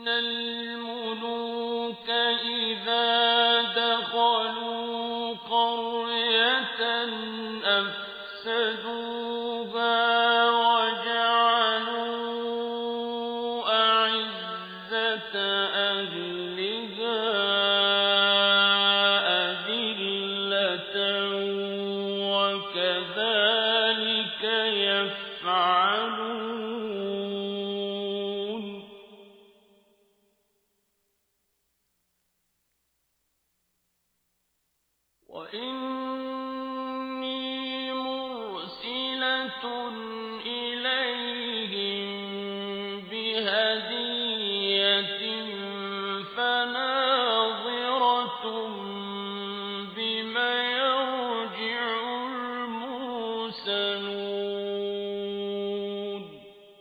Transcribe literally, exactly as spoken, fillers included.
الملوك إذا دخلوا قرية أفسدوها وجعلوا أعزة أهلها أذلة وكذلك يفعلون. وإني مرسلة إليهم بهدية